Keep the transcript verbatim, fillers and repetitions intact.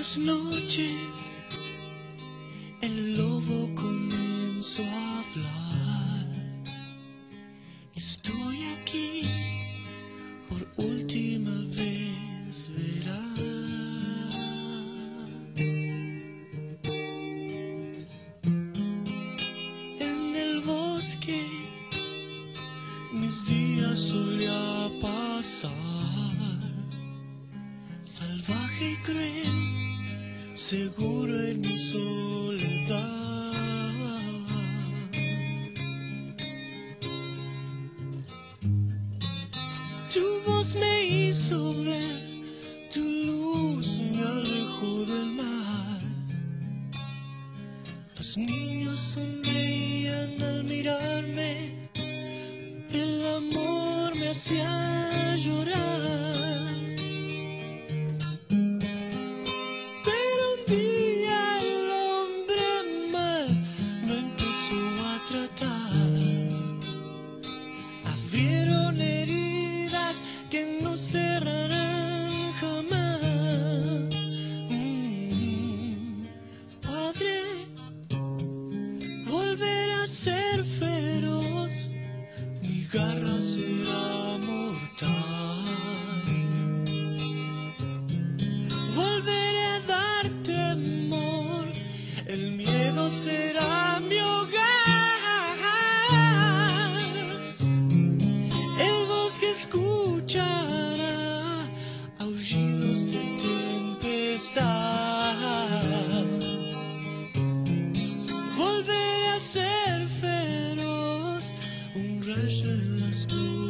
las noches el lobo comenzó a hablar. Estoy aquí por última vez, verás. En el bosque mis días solía pasar, salvaje y cruel, seguro en mi soledad. Tu voz me hizo ver, tu luz me alejó del mar. Los niños sonreían al mirarme, el amor me hacía llorar. Pero un día el hombre mal me empezó a tratar. Abrieron heridas que no cerrarán jamás. Mm, Padre, volver a ser feroz, mi garra será mortal. Volveré a darte amor, el miedo será mi hogar. El bosque escuchará aullidos de tempestad. Volveré a ser feroz, un rayo en la oscuridad.